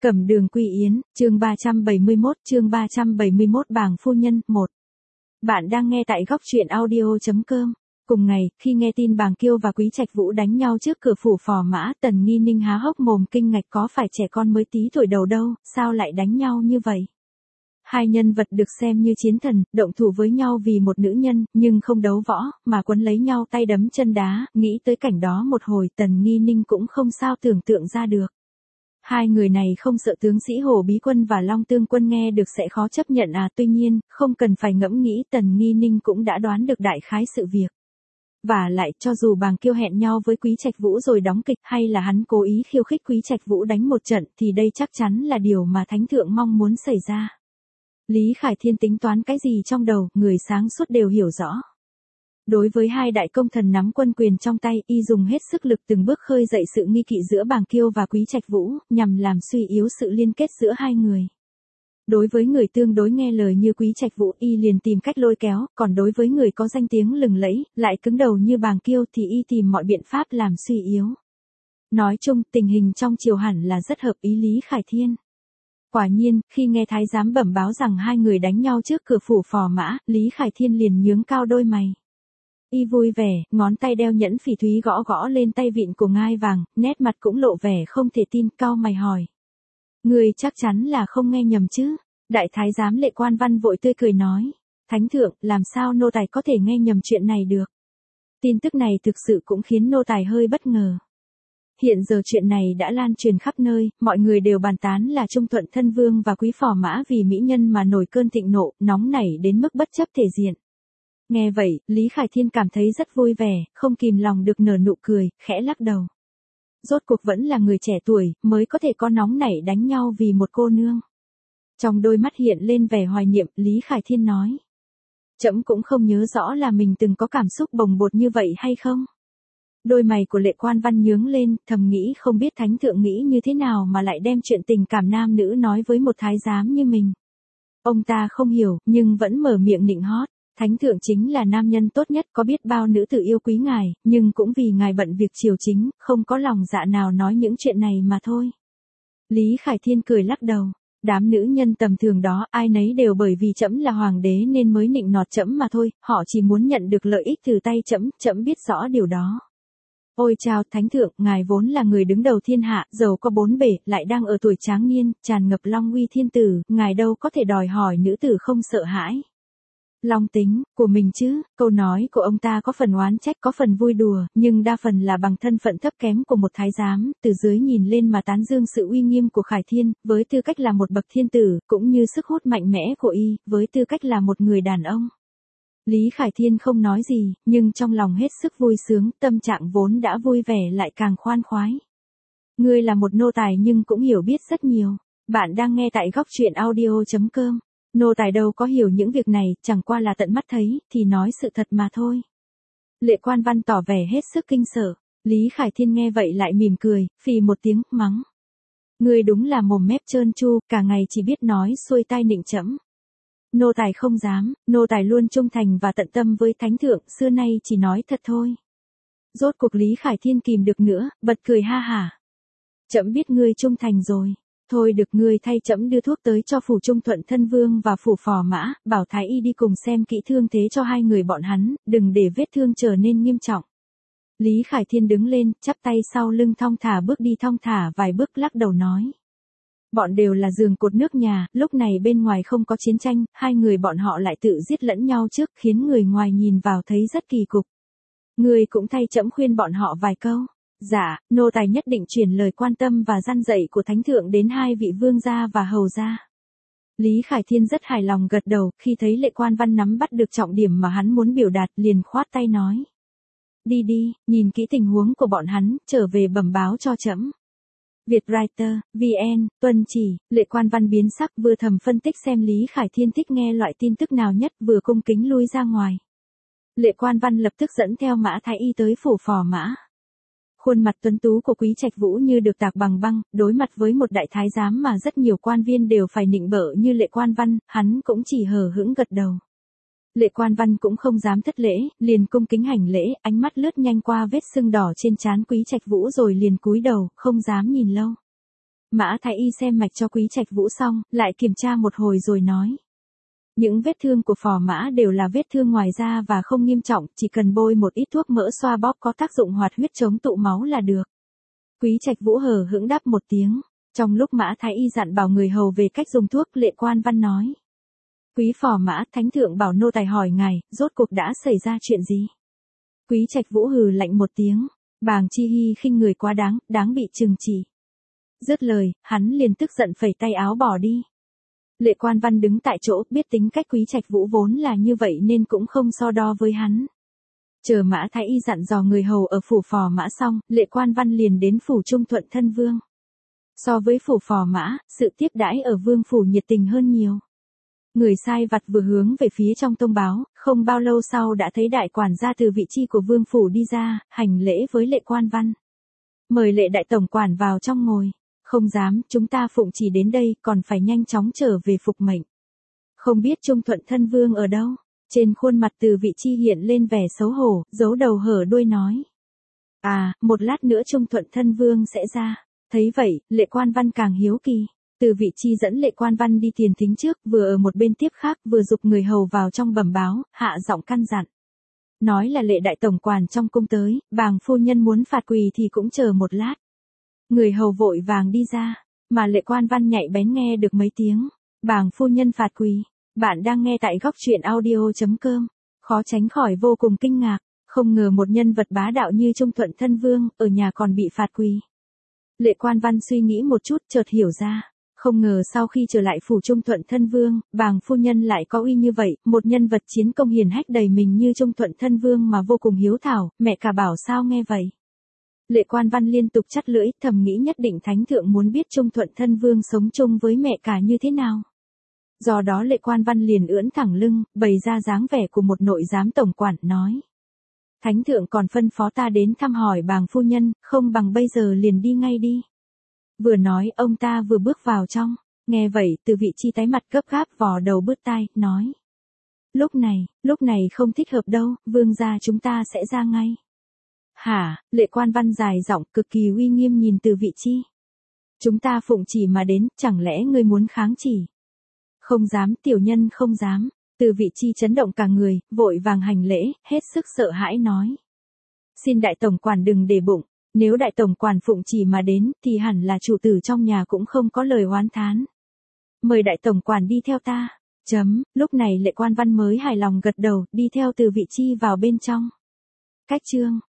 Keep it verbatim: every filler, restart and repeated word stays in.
Cẩm Đường Quy Yến, chương ba trăm bảy mươi mốt, chương ba trăm bảy mươi mốt Bàng phu nhân, một. Bạn đang nghe tại góc truyện audio chấm com. Cùng ngày, khi nghe tin Bàng Kiêu và Quý Trạch Vũ đánh nhau trước cửa phủ Phò Mã, Tần Nghi Ninh há hốc mồm kinh ngạc, có phải trẻ con mới tí tuổi đầu đâu, sao lại đánh nhau như vậy? Hai nhân vật được xem như chiến thần, động thủ với nhau vì một nữ nhân, nhưng không đấu võ, mà quấn lấy nhau tay đấm chân đá, nghĩ tới cảnh đó một hồi, Tần Nghi Ninh cũng không sao tưởng tượng ra được. Hai người này không sợ tướng sĩ Hồ Bí Quân và Long Tương Quân nghe được sẽ khó chấp nhận à, tuy nhiên, không cần phải ngẫm nghĩ, Tần Nghi Ninh cũng đã đoán được đại khái sự việc. Và lại, cho dù Bàng Kiêu hẹn nhau với Quý Trạch Vũ rồi đóng kịch, hay là hắn cố ý khiêu khích Quý Trạch Vũ đánh một trận, thì đây chắc chắn là điều mà Thánh Thượng mong muốn xảy ra. Lý Khải Thiên tính toán cái gì trong đầu, người sáng suốt đều hiểu rõ. Đối với hai đại công thần nắm quân quyền trong tay, y dùng hết sức lực từng bước khơi dậy sự nghi kỵ giữa Bàng Kiêu và Quý Trạch Vũ, nhằm làm suy yếu sự liên kết giữa hai người. Đối với người tương đối nghe lời như Quý Trạch Vũ, y liền tìm cách lôi kéo, còn đối với người có danh tiếng lừng lẫy, lại cứng đầu như Bàng Kiêu thì y tìm mọi biện pháp làm suy yếu. Nói chung, tình hình trong triều hẳn là rất hợp ý Lý Khải Thiên. Quả nhiên, khi nghe thái giám bẩm báo rằng hai người đánh nhau trước cửa phủ Phò Mã, Lý Khải Thiên liền nhướng cao đôi mày. Y vui vẻ, ngón tay đeo nhẫn phỉ thúy gõ gõ lên tay vịn của ngai vàng, nét mặt cũng lộ vẻ không thể tin, cau mày hỏi. Người chắc chắn là không nghe nhầm chứ? Đại thái giám Lệ Quan Văn vội tươi cười nói. Thánh thượng, làm sao nô tài có thể nghe nhầm chuyện này được? Tin tức này thực sự cũng khiến nô tài hơi bất ngờ. Hiện giờ chuyện này đã lan truyền khắp nơi, mọi người đều bàn tán là Trung Thuận Thân Vương và Quý Phò Mã vì mỹ nhân mà nổi cơn thịnh nộ, nóng nảy đến mức bất chấp thể diện. Nghe vậy, Lý Khải Thiên cảm thấy rất vui vẻ, không kìm lòng được nở nụ cười, khẽ lắc đầu. Rốt cuộc vẫn là người trẻ tuổi, mới có thể có nóng nảy đánh nhau vì một cô nương. Trong đôi mắt hiện lên vẻ hoài niệm, Lý Khải Thiên nói. Trẫm cũng không nhớ rõ là mình từng có cảm xúc bồng bột như vậy hay không? Đôi mày của Lệ Quan Văn nhướng lên, thầm nghĩ không biết Thánh Thượng nghĩ như thế nào mà lại đem chuyện tình cảm nam nữ nói với một thái giám như mình. Ông ta không hiểu, nhưng vẫn mở miệng nịnh hót. Thánh Thượng chính là nam nhân tốt nhất, có biết bao nữ tử yêu quý ngài, nhưng cũng vì ngài bận việc triều chính, không có lòng dạ nào nói những chuyện này mà thôi. Lý Khải Thiên cười lắc đầu. Đám nữ nhân tầm thường đó, ai nấy đều bởi vì trẫm là hoàng đế nên mới nịnh nọt trẫm mà thôi, họ chỉ muốn nhận được lợi ích từ tay trẫm, trẫm biết rõ điều đó. Ôi chào, Thánh Thượng, ngài vốn là người đứng đầu thiên hạ, giàu có bốn bể, lại đang ở tuổi tráng niên, tràn ngập long uy thiên tử, ngài đâu có thể đòi hỏi nữ tử không sợ hãi. Long tính, của mình chứ, câu nói của ông ta có phần oán trách, có phần vui đùa, nhưng đa phần là bằng thân phận thấp kém của một thái giám, từ dưới nhìn lên mà tán dương sự uy nghiêm của Khải Thiên, với tư cách là một bậc thiên tử, cũng như sức hút mạnh mẽ của y, với tư cách là một người đàn ông. Lý Khải Thiên không nói gì, nhưng trong lòng hết sức vui sướng, tâm trạng vốn đã vui vẻ lại càng khoan khoái. Ngươi là một nô tài nhưng cũng hiểu biết rất nhiều. Bạn đang nghe tại góc truyện audio chấm com. Nô tài đâu có hiểu những việc này, chẳng qua là tận mắt thấy, thì nói sự thật mà thôi. Lệ Quan Văn tỏ vẻ hết sức kinh sợ. Lý Khải Thiên nghe vậy lại mỉm cười, phì một tiếng, mắng. Ngươi đúng là mồm mép trơn tru, cả ngày chỉ biết nói xuôi tai nịnh trẫm. Nô tài không dám, nô tài luôn trung thành và tận tâm với Thánh Thượng, xưa nay chỉ nói thật thôi. Rốt cuộc Lý Khải Thiên kìm được nữa, bật cười ha hả. Trẫm biết ngươi trung thành rồi. Thôi được, ngươi thay trẫm đưa thuốc tới cho phủ Trung Thuận Thân Vương và phủ Phò Mã, bảo thái y đi cùng xem kỹ thương thế cho hai người bọn hắn, đừng để vết thương trở nên nghiêm trọng. Lý Khải Thiên đứng lên, chắp tay sau lưng thong thả bước đi thong thả vài bước, lắc đầu nói. Bọn đều là giường cột nước nhà, lúc này bên ngoài không có chiến tranh, hai người bọn họ lại tự giết lẫn nhau trước, khiến người ngoài nhìn vào thấy rất kỳ cục. Ngươi cũng thay trẫm khuyên bọn họ vài câu. Dạ, nô tài nhất định truyền lời quan tâm và gian dạy của Thánh Thượng đến hai vị vương gia và hầu gia. Lý Khải Thiên rất hài lòng gật đầu, khi thấy Lệ Quan Văn nắm bắt được trọng điểm mà hắn muốn biểu đạt, liền khoát tay nói. Đi đi, nhìn kỹ tình huống của bọn hắn, trở về bẩm báo cho trẫm. Vietwriter, vê en, tuân chỉ, Lệ Quan Văn biến sắc, vừa thầm phân tích xem Lý Khải Thiên thích nghe loại tin tức nào nhất, vừa cung kính lui ra ngoài. Lệ Quan Văn lập tức dẫn theo Mã Thái Y tới phủ Phò Mã. Khuôn mặt tuấn tú của Quý Trạch Vũ như được tạc bằng băng, đối mặt với một đại thái giám mà rất nhiều quan viên đều phải nịnh bợ như Lệ Quan Văn, hắn cũng chỉ hờ hững gật đầu. Lệ Quan Văn cũng không dám thất lễ, liền cung kính hành lễ, ánh mắt lướt nhanh qua vết sưng đỏ trên trán Quý Trạch Vũ rồi liền cúi đầu, không dám nhìn lâu. Mã Thái Y xem mạch cho Quý Trạch Vũ xong, lại kiểm tra một hồi rồi nói. Những vết thương của phò mã đều là vết thương ngoài da và không nghiêm trọng, chỉ cần bôi một ít thuốc mỡ xoa bóp có tác dụng hoạt huyết chống tụ máu là được. Quý Trạch Vũ hờ hững đáp một tiếng. Trong lúc Mã Thái Y dặn bảo người hầu về cách dùng thuốc, Lệ Quan Văn nói. Quý phò mã, thánh thượng bảo nô tài hỏi ngài, rốt cuộc đã xảy ra chuyện gì? Quý Trạch Vũ hừ lạnh một tiếng. Bàng Chi Hy khinh người quá đáng, đáng bị trừng trị. Dứt lời, hắn liền tức giận phẩy tay áo bỏ đi. Lệ Quan Văn đứng tại chỗ, biết tính cách Quý Trạch Vũ vốn là như vậy nên cũng không so đo với hắn. Chờ Mã Thái Y dặn dò người hầu ở phủ phò mã xong, Lệ Quan Văn liền đến phủ Trung Thuận thân vương. So với phủ phò mã, sự tiếp đãi ở vương phủ nhiệt tình hơn nhiều. Người sai vặt vừa hướng về phía trong thông báo, không bao lâu sau đã thấy đại quản gia từ vị chi của vương phủ đi ra, hành lễ với Lệ Quan Văn. Mời Lệ đại tổng quản vào trong ngồi. Không dám, chúng ta phụng chỉ đến đây, còn phải nhanh chóng trở về phục mệnh. Không biết Trung Thuận thân vương ở đâu? Trên khuôn mặt từ vị chi hiện lên vẻ xấu hổ, giấu đầu hở đuôi nói. À, một lát nữa Trung Thuận thân vương sẽ ra. Thấy vậy, Lệ Quan Văn càng hiếu kỳ. Từ vị chi dẫn Lệ Quan Văn đi tiền thính trước, vừa ở một bên tiếp khác, vừa giục người hầu vào trong bẩm báo, hạ giọng căn dặn. Nói là Lệ đại tổng quản trong cung tới, bàng phu nhân muốn phạt quỳ thì cũng chờ một lát. Người hầu vội vàng đi ra, mà Lệ Quan Văn nhạy bén nghe được mấy tiếng. Bàng phu nhân phạt quỳ. Bạn đang nghe tại góc truyện audio chấm com. Khó tránh khỏi vô cùng kinh ngạc, không ngờ một nhân vật bá đạo như Trung Thuận thân vương, ở nhà còn bị phạt quỳ. Lệ Quan Văn suy nghĩ một chút chợt hiểu ra. Không ngờ sau khi trở lại phủ Trung Thuận thân vương, bàng phu nhân lại có uy như vậy, một nhân vật chiến công hiển hách đầy mình như Trung Thuận thân vương mà vô cùng hiếu thảo, mẹ cả bảo sao nghe vậy. Lệ Quan Văn liên tục chắt lưỡi, thầm nghĩ nhất định thánh thượng muốn biết Trung Thuận thân vương sống chung với mẹ cả như thế nào. Do đó Lệ Quan Văn liền ưỡn thẳng lưng, bày ra dáng vẻ của một nội giám tổng quản, nói. Thánh thượng còn phân phó ta đến thăm hỏi bàng phu nhân, không bằng bây giờ liền đi ngay đi. Vừa nói ông ta vừa bước vào trong, nghe vậy từ vị chi tái mặt gấp gáp vò đầu bứt tai, nói. Lúc này, lúc này không thích hợp đâu, vương gia chúng ta sẽ ra ngay. Hả, Lệ Quan Văn dài giọng cực kỳ uy nghiêm nhìn từ vị chi. Chúng ta phụng chỉ mà đến, chẳng lẽ ngươi muốn kháng chỉ? Không dám, tiểu nhân không dám. Từ vị chi chấn động cả người, vội vàng hành lễ, hết sức sợ hãi nói. Xin đại tổng quản đừng để bụng, nếu đại tổng quản phụng chỉ mà đến, thì hẳn là chủ tử trong nhà cũng không có lời oán thán. Mời đại tổng quản đi theo ta. Chấm, lúc này Lệ Quan Văn mới hài lòng gật đầu, đi theo từ vị chi vào bên trong. Cách chương.